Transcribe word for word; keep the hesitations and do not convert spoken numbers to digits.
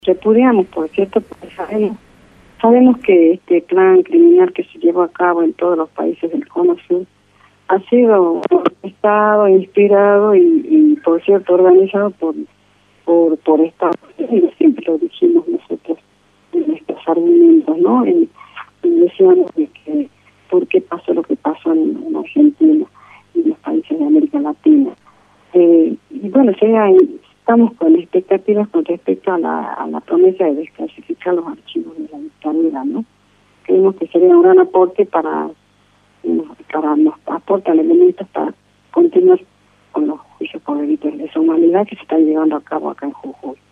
Repudiamos, por cierto, porque sabemos, sabemos que este plan criminal que se llevó a cabo en todos los países del Cono Sur ha sido orquestado, inspirado y, y, por cierto, organizado por por por Estados Unidos. Siempre lo dijimos nosotros en nuestros argumentos, ¿no? Y, y decíamos de que por qué pasó lo que pasó en, en Argentina y en los países de América Latina. Eh, y bueno, sea, estamos con expectativas con respecto a la, a la promesa de desclasificar los archivos de la dictadura, ¿no? Creemos que sería un gran aporte para, para nos aportan elementos para continuar con los juicios por delitos de lesa humanidad que se están llevando a cabo acá en Jujuy.